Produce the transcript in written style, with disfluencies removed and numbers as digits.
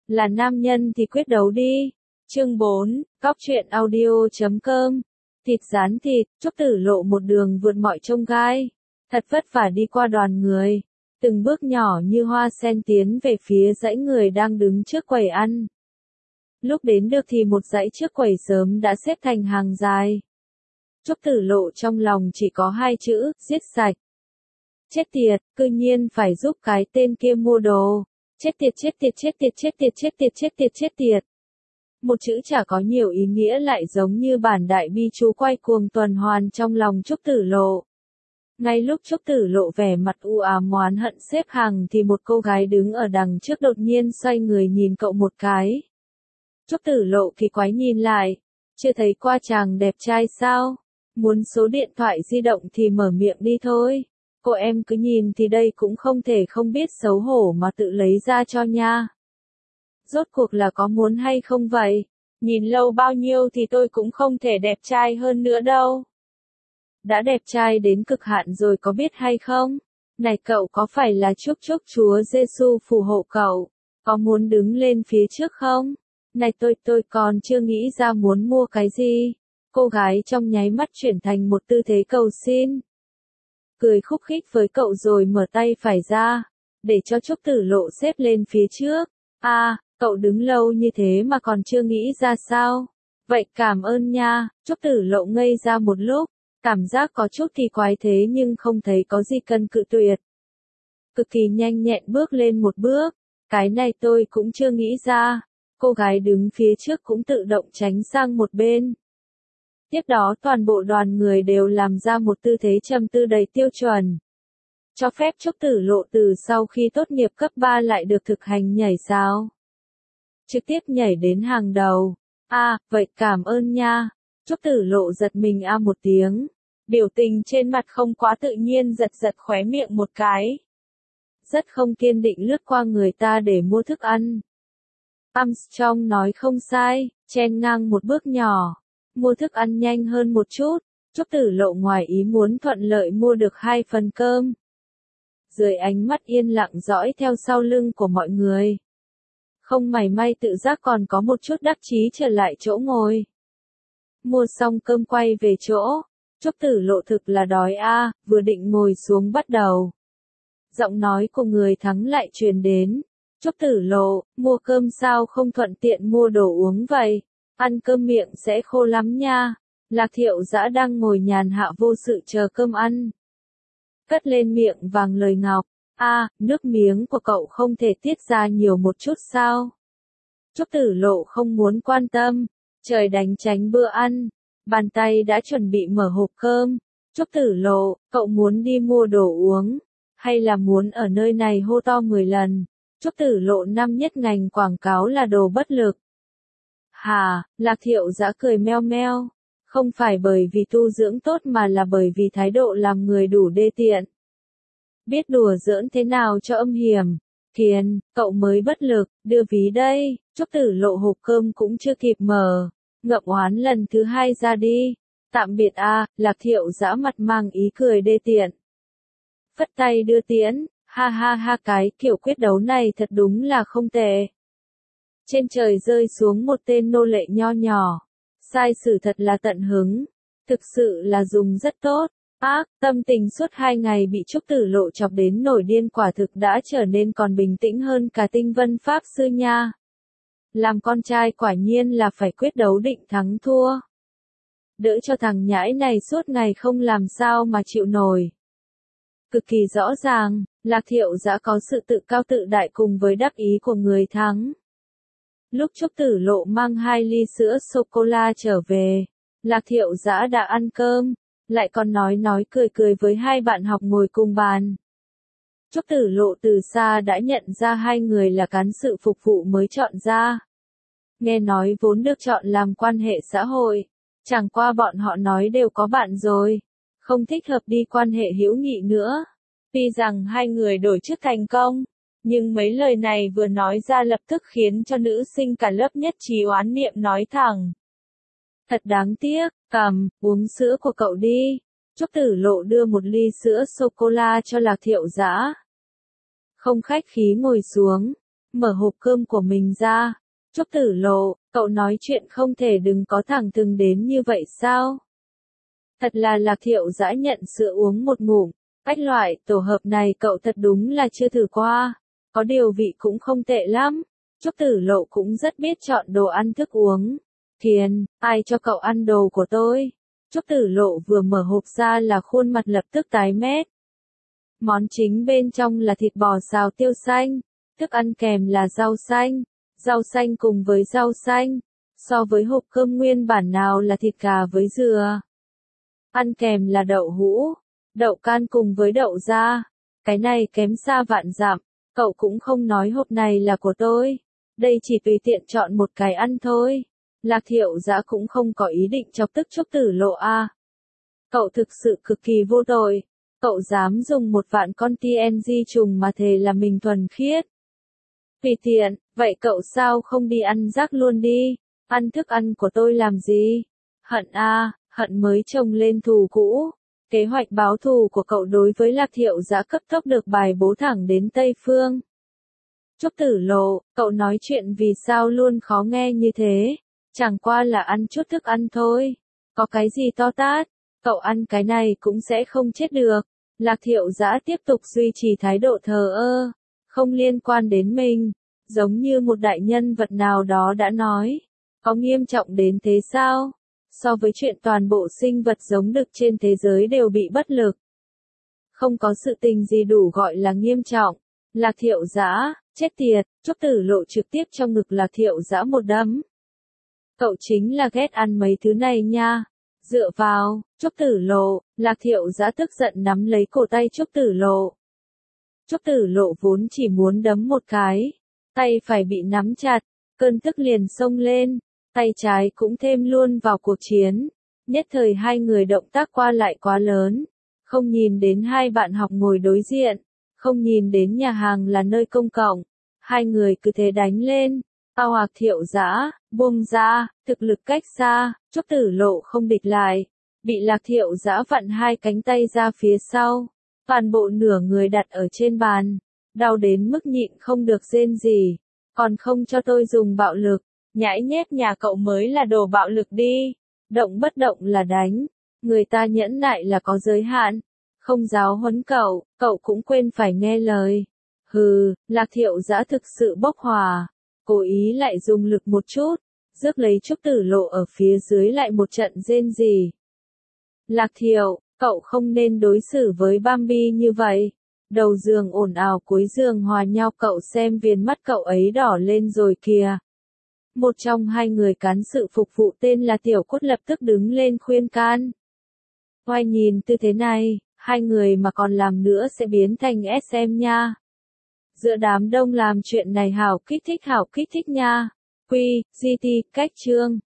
là nam nhân thì quyết đấu đi. Chương 4, Cóc truyện audio.com. Thịt rán thịt, Trúc Tử Lộ một đường vượt mọi chông gai, thật vất vả đi qua đoàn người, từng bước nhỏ như hoa sen tiến về phía dãy người đang đứng trước quầy ăn. Lúc đến được thì một dãy trước quầy sớm đã xếp thành hàng dài. Trúc Tử Lộ trong lòng chỉ có hai chữ, giết sạch. Chết tiệt, cư nhiên phải giúp cái tên kia mua đồ. Chết tiệt chết tiệt chết tiệt chết tiệt chết tiệt chết tiệt chết tiệt. Một chữ chả có nhiều ý nghĩa lại giống như bản đại bi chú quay cuồng tuần hoàn trong lòng Trúc Tử Lộ. Ngay lúc Trúc Tử Lộ vẻ mặt u ám oán hận xếp hàng thì một cô gái đứng ở đằng trước đột nhiên xoay người nhìn cậu một cái. Trúc Tử Lộ kỳ quái nhìn lại, chưa thấy qua chàng đẹp trai sao? Muốn số điện thoại di động thì mở miệng đi thôi. Cô em cứ nhìn thì đây cũng không thể không biết xấu hổ mà tự lấy ra cho nha. Rốt cuộc là có muốn hay không vậy? Nhìn lâu bao nhiêu thì tôi cũng không thể đẹp trai hơn nữa đâu. Đã đẹp trai đến cực hạn rồi có biết hay không? Này cậu có phải là chúc Chúa Giêsu phù hộ cậu? Có muốn đứng lên phía trước không? Này tôi còn chưa nghĩ ra muốn mua cái gì. Cô gái trong nháy mắt chuyển thành một tư thế cầu xin. Cười khúc khích với cậu rồi mở tay phải ra, để cho Trúc Tử Lộ xếp lên phía trước. Cậu đứng lâu như thế mà còn chưa nghĩ ra sao? Vậy cảm ơn nha. Trúc Tử Lộ ngây ra một lúc, cảm giác có chút kỳ quái thế nhưng không thấy có gì cần cự tuyệt. Cực kỳ nhanh nhẹn bước lên một bước, cái này tôi cũng chưa nghĩ ra. Cô gái đứng phía trước cũng tự động tránh sang một bên. Tiếp đó toàn bộ đoàn người đều làm ra một tư thế trầm tư đầy tiêu chuẩn. Cho phép Trúc Tử Lộ từ sau khi tốt nghiệp cấp 3 lại được thực hành nhảy sao? Trực tiếp nhảy đến hàng đầu. Vậy cảm ơn nha. Trúc Tử Lộ giật mình một tiếng. Biểu tình trên mặt không quá tự nhiên giật khóe miệng một cái. Rất không kiên định lướt qua người ta để mua thức ăn. Armstrong nói không sai, chen ngang một bước nhỏ. Mua thức ăn nhanh hơn một chút, Trúc Tử Lộ ngoài ý muốn thuận lợi mua được 2 phần cơm. Dưới ánh mắt yên lặng dõi theo sau lưng của mọi người. Không mảy may tự giác còn có một chút đắc chí trở lại chỗ ngồi. Mua xong cơm quay về chỗ, Trúc Tử Lộ thực là đói vừa định ngồi xuống bắt đầu. Giọng nói của người thắng lại truyền đến. Trúc Tử Lộ, mua cơm sao không thuận tiện mua đồ uống vậy? Ăn cơm miệng sẽ khô lắm nha. Lạc Thiệu Dã đang ngồi nhàn hạ vô sự chờ cơm ăn. Cất lên miệng vàng lời ngọc. Nước miếng của cậu không thể tiết ra nhiều một chút sao? Trúc Tử Lộ không muốn quan tâm. Trời đánh tránh bữa ăn. Bàn tay đã chuẩn bị mở hộp cơm. Trúc Tử Lộ, cậu muốn đi mua đồ uống? Hay là muốn ở nơi này hô to 10 lần? Trúc Tử Lộ năm nhất ngành quảng cáo là đồ bất lực. Lạc Thiệu Dã cười meo meo. Không phải bởi vì tu dưỡng tốt mà là bởi vì thái độ làm người đủ đê tiện. Biết đùa giỡn thế nào cho âm hiểm. Kiền, cậu mới bất lực, đưa ví đây. Trúc Tử Lộ hộp cơm cũng chưa kịp mở. Ngậm oán lần thứ 2 ra đi. Tạm biệt Lạc Thiệu Dã mặt mang ý cười đê tiện. Phất tay đưa tiễn, ha cái kiểu quyết đấu này thật đúng là không tệ. Trên trời rơi xuống một tên nô lệ nho nhỏ. Sai sử thật là tận hứng. Thực sự là dùng rất tốt. Tâm tình suốt 2 ngày bị Trúc Tử Lộ chọc đến nổi điên quả thực đã trở nên còn bình tĩnh hơn cả Tinh Vân Pháp Sư nha. Làm con trai quả nhiên là phải quyết đấu định thắng thua. Đỡ cho thằng nhãi này suốt ngày không làm sao mà chịu nổi. Cực kỳ rõ ràng, Lạc Thiệu Dã có sự tự cao tự đại cùng với đắc ý của người thắng. Lúc Trúc Tử Lộ mang 2 ly sữa sô-cô-la trở về, Lạc Thiệu Dã đã ăn cơm, lại còn nói cười với 2 bạn học ngồi cùng bàn. Trúc Tử Lộ từ xa đã nhận ra 2 người là cán sự phục vụ mới chọn ra. Nghe nói vốn được chọn làm quan hệ xã hội, chẳng qua bọn họ nói đều có bạn rồi, không thích hợp đi quan hệ hữu nghị nữa. Tuy rằng 2 người đổi chức thành công, nhưng mấy lời này vừa nói ra lập tức khiến cho nữ sinh cả lớp nhất trí oán niệm nói thẳng. Thật đáng tiếc, uống sữa của cậu đi. Trúc Tử Lộ đưa một ly sữa sô-cô-la cho Lạc Thiệu Dã. Không khách khí ngồi xuống, mở hộp cơm của mình ra. Trúc Tử Lộ, cậu nói chuyện không thể đừng có thẳng thừng đến như vậy sao? Thật là Lạc Thiệu Dã nhận sữa uống một ngụm. Cách loại tổ hợp này cậu thật đúng là chưa thử qua. Có điều vị cũng không tệ lắm. Trúc Tử Lộ cũng rất biết chọn đồ ăn thức uống. Thiền, ai cho cậu ăn đồ của tôi? Trúc Tử Lộ vừa mở hộp ra là khuôn mặt lập tức tái mét. Món chính bên trong là thịt bò xào tiêu xanh. Thức ăn kèm là rau xanh cùng với rau xanh. So với hộp cơm nguyên bản nào là thịt gà với dừa. Ăn kèm là đậu hũ, đậu can cùng với đậu da. Cái này kém xa vạn dặm. Cậu cũng không nói hộp này là của tôi. Đây chỉ tùy tiện chọn một cái ăn thôi. Lạc Thiệu Dã cũng không có ý định chọc tức Trúc Tử Lộ à. Cậu thực sự cực kỳ vô tội. Cậu dám dùng 1.000.000 con TNG trùng mà thề là mình thuần khiết. Tùy tiện, vậy cậu sao không đi ăn rác luôn đi? Ăn thức ăn của tôi làm gì? Hận à, hận mới chồng lên thù cũ. Kế hoạch báo thù của cậu đối với Lạc Thiệu Dã cấp tốc được bài bố thẳng đến Tây Phương. Trúc Tử Lộ, cậu nói chuyện vì sao luôn khó nghe như thế? Chẳng qua là ăn chút thức ăn thôi. Có cái gì to tát? Cậu ăn cái này cũng sẽ không chết được. Lạc Thiệu Dã tiếp tục duy trì thái độ thờ ơ. Không liên quan đến mình. Giống như một đại nhân vật nào đó đã nói. Có nghiêm trọng đến thế sao? So với chuyện toàn bộ sinh vật giống đực trên thế giới đều bị bất lực. Không có sự tình gì đủ gọi là nghiêm trọng. Lạc Thiệu Dã, chết tiệt, Trúc Tử Lộ trực tiếp trong ngực Lạc Thiệu Dã một đấm. Cậu chính là ghét ăn mấy thứ này nha. Dựa vào, Trúc Tử Lộ, Lạc Thiệu Dã tức giận nắm lấy cổ tay Trúc Tử Lộ. Trúc Tử Lộ vốn chỉ muốn đấm một cái. Tay phải bị nắm chặt, cơn tức liền xông lên. Tay trái cũng thêm luôn vào cuộc chiến. Nhất thời hai người động tác qua lại quá lớn. Không nhìn đến hai bạn học ngồi đối diện. Không nhìn đến nhà hàng là nơi công cộng. Hai người cứ thế đánh lên. Ao Lạc Thiệu Dã, buông ra, thực lực cách xa, Trúc Tử Lộ không địch lại. Bị Lạc Thiệu Dã vặn hai cánh tay ra phía sau. Toàn bộ nửa người đặt ở trên bàn. Đau đến mức nhịn không được rên gì. Còn không cho tôi dùng bạo lực. Nhãi nhép nhà cậu mới là đồ bạo lực đi. Động bất động là đánh. Người ta nhẫn nại là có giới hạn. Không giáo huấn cậu, cậu cũng quên phải nghe lời. Hừ, Lạc Thiệu Dã thực sự bốc hỏa. Cố ý lại dùng lực một chút. Rước lấy Trúc Tử Lộ ở phía dưới lại một trận rên rỉ. Lạc Thiệu, cậu không nên đối xử với Bambi như vậy. Đầu giường ồn ào cuối giường hòa nhau, cậu xem viền mắt cậu ấy đỏ lên rồi kìa. Một trong hai người cán sự phục vụ tên là Tiểu Cốt lập tức đứng lên khuyên can. Oai, nhìn tư thế này, hai người mà còn làm nữa sẽ biến thành SM nha. Giữa đám đông làm chuyện này hảo kích thích nha. Quy, GT, cách chương.